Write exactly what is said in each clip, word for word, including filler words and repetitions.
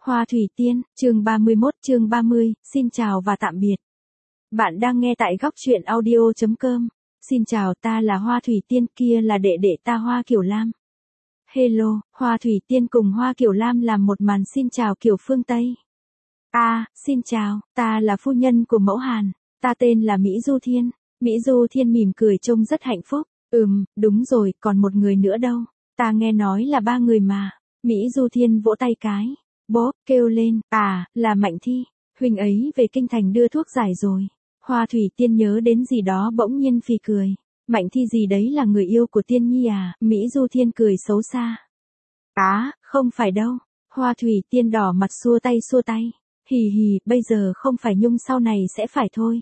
Hoa Thủy Tiên, chương ba mươi mốt chương ba mươi, xin chào và tạm biệt. Bạn đang nghe tại góc truyện audio chấm com. Xin chào, ta là Hoa Thủy Tiên, kia là đệ đệ ta Hoa Kiểu Lam. Hello, Hoa Thủy Tiên cùng Hoa Kiểu Lam làm một màn xin chào kiểu phương Tây. À, xin chào, ta là phu nhân của mẫu Hàn, ta tên là Mỹ Du Thiên. Mỹ Du Thiên mỉm cười trông rất hạnh phúc. Ừm, đúng rồi, còn một người nữa đâu. Ta nghe nói là ba người mà. Mỹ Du Thiên vỗ tay cái. Bốp, kêu lên, à, là Mạnh Thi, huynh ấy về kinh thành đưa thuốc giải rồi. Hoa Thủy Tiên nhớ đến gì đó bỗng nhiên phì cười. Mạnh Thi gì đấy là người yêu của Tiên Nhi à? Mỹ Du Thiên cười xấu xa. Á, không phải đâu. Hoa Thủy Tiên đỏ mặt xua tay xua tay. Hì hì, bây giờ không phải nhung sau này sẽ phải thôi.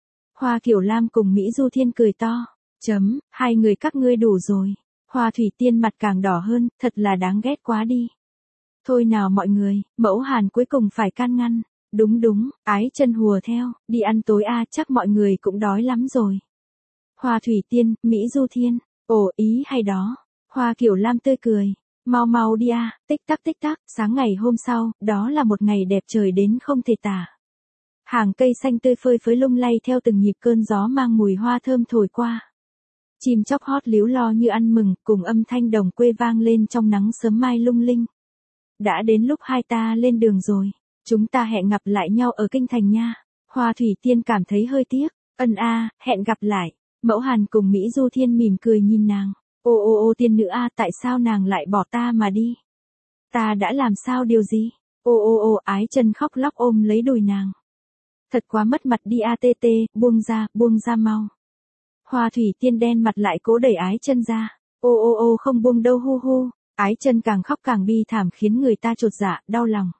Hoa Kiểu Lam cùng Mỹ Du Thiên cười to. Chấm, hai người các ngươi đủ rồi. Hoa Thủy Tiên mặt càng đỏ hơn, thật là đáng ghét quá đi. Thôi nào mọi người, mẫu Hàn cuối cùng phải can ngăn. Đúng đúng, Ái Chân hùa theo, đi ăn tối a, à, chắc mọi người cũng đói lắm rồi. Hoa Thủy Tiên, Mỹ Du Thiên, ồ ý hay đó. Hoa Kiểu Lam tươi cười, mau mau đi a, à, tích tắc tích tắc, sáng ngày hôm sau, đó là một ngày đẹp trời đến không thể tả. Hàng cây xanh tươi phơi phới lung lay theo từng nhịp cơn gió mang mùi hoa thơm thổi qua. Chim chóc hót líu lo như ăn mừng, cùng âm thanh đồng quê vang lên trong nắng sớm mai lung linh. Đã đến lúc hai ta lên đường rồi, chúng ta hẹn gặp lại nhau ở kinh thành nha. Hoa Thủy Tiên cảm thấy hơi tiếc, ân a, à, hẹn gặp lại. Mẫu Hàn cùng Mỹ Du Thiên mỉm cười nhìn nàng, ô ô ô tiên nữ a, à, tại sao nàng lại bỏ ta mà đi? Ta đã làm sao điều gì? Ô ô ô, Ái Chân khóc lóc ôm lấy đùi nàng. Thật quá mất mặt đi a tê tê, buông ra, buông ra mau. Hoa Thủy Tiên đen mặt lại cố đẩy Ái Chân ra, ô ô ô không buông đâu hu hu. Ái Chân càng khóc càng bi thảm khiến người ta chột dạ, đau lòng.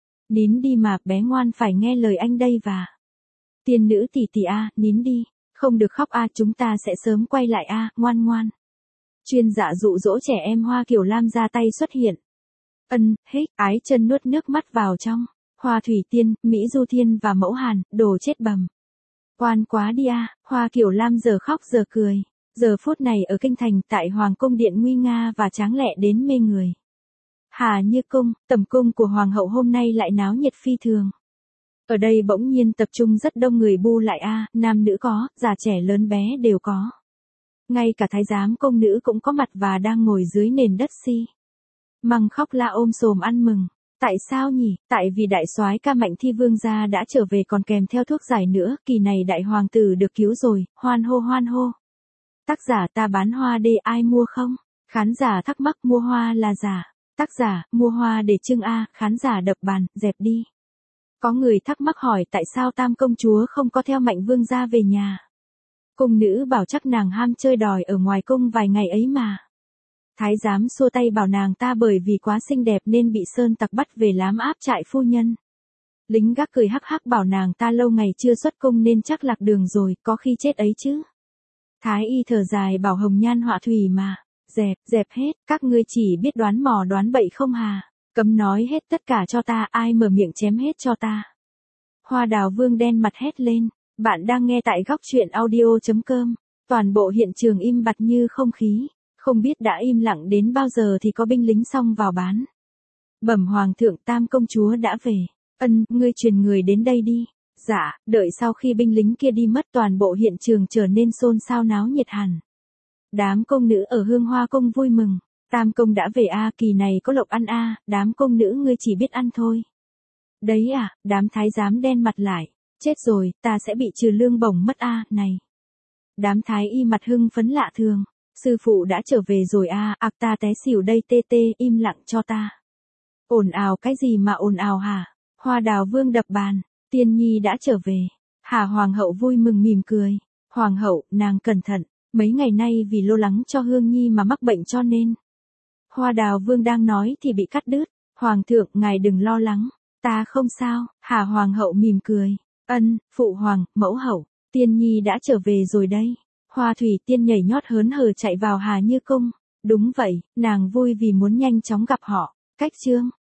Nín đi mà, bé ngoan phải nghe lời anh đây và. Tiên nữ tỷ tỷ a, à, nín đi, không được khóc a, à, chúng ta sẽ sớm quay lại a, à, ngoan ngoan. Chuyên dạ dụ dỗ trẻ em. Hoa Kiểu Lam ra tay xuất hiện. Ân, hích, Ái Chân nuốt nước mắt vào trong. Hoa Thủy Tiên, Mỹ Du Thiên và mẫu Hàn, đồ chết bầm. Oan quá đi a, à, Hoa Kiểu Lam giờ khóc giờ cười. Giờ phút này ở kinh thành, tại Hoàng cung điện nguy nga và tráng lệ đến mê người. Hà Như cung, tầm cung của hoàng hậu hôm nay lại náo nhiệt phi thường. Ở đây bỗng nhiên tập trung rất đông người bu lại a, à, nam nữ có, già trẻ lớn bé đều có. Ngay cả thái giám công nữ cũng có mặt và đang ngồi dưới nền đất si. Măng khóc la ôm xồm ăn mừng. Tại sao nhỉ? Tại vì đại soái ca Mạnh Thi vương gia đã trở về còn kèm theo thuốc giải nữa, kỳ này đại hoàng tử được cứu rồi, hoan hô hoan hô. Tác giả ta bán hoa để ai mua không? Khán giả thắc mắc mua hoa là giả. Tác giả, mua hoa để trưng a, khán giả đập bàn, dẹp đi. Có người thắc mắc hỏi tại sao Tam công chúa không có theo Mạnh vương gia về nhà. Cung nữ bảo chắc nàng ham chơi đòi ở ngoài cung vài ngày ấy mà. Thái giám xua tay bảo nàng ta bởi vì quá xinh đẹp nên bị sơn tặc bắt về lám áp trại phu nhân. Lính gác cười hắc hắc bảo nàng ta lâu ngày chưa xuất cung nên chắc lạc đường rồi, có khi chết ấy chứ. Thái y thở dài bảo hồng nhan họa thủy mà. Dẹp, dẹp hết, các ngươi chỉ biết đoán mò đoán bậy không hà. Cấm nói hết tất cả cho ta, ai mở miệng chém hết cho ta. Hoa Đào Vương đen mặt hét lên. Bạn đang nghe tại góc truyện audio chấm com. Toàn bộ hiện trường im bặt như không khí. Không biết đã im lặng đến bao giờ thì có binh lính xông vào bán. Bẩm hoàng thượng, Tam công chúa đã về. Ân, ngươi truyền người đến đây đi. Dạ, đợi sau khi binh lính kia đi mất toàn bộ hiện trường trở nên xôn xao náo nhiệt hẳn. Đám công nữ ở Hương Hoa cung vui mừng. Tam công đã về a, à, kỳ này có lộc ăn a, à, đám công nữ ngươi chỉ biết ăn thôi. Đấy à, đám thái giám đen mặt lại. Chết rồi, ta sẽ bị trừ lương bổng mất a, à, này. Đám thái y mặt hưng phấn lạ thường. Sư phụ đã trở về rồi a, à, ạc ta té xỉu đây tê tê, im lặng cho ta. Ồn ào cái gì mà ồn ào hả? Hoa Đào Vương đập bàn. Tiên Nhi đã trở về. Hà hoàng hậu vui mừng mỉm cười. Hoàng hậu, nàng cẩn thận. Mấy ngày nay vì lo lắng cho Hương Nhi mà mắc bệnh cho nên. Hoa Đào Vương đang nói thì bị cắt đứt. Hoàng thượng, ngài đừng lo lắng. Ta không sao. Hà hoàng hậu mỉm cười. Ân, phụ hoàng, mẫu hậu. Tiên Nhi đã trở về rồi đây. Hoa Thủy Tiên nhảy nhót hớn hở chạy vào Hà Như cung. Đúng vậy, nàng vui vì muốn nhanh chóng gặp họ. Cách chương.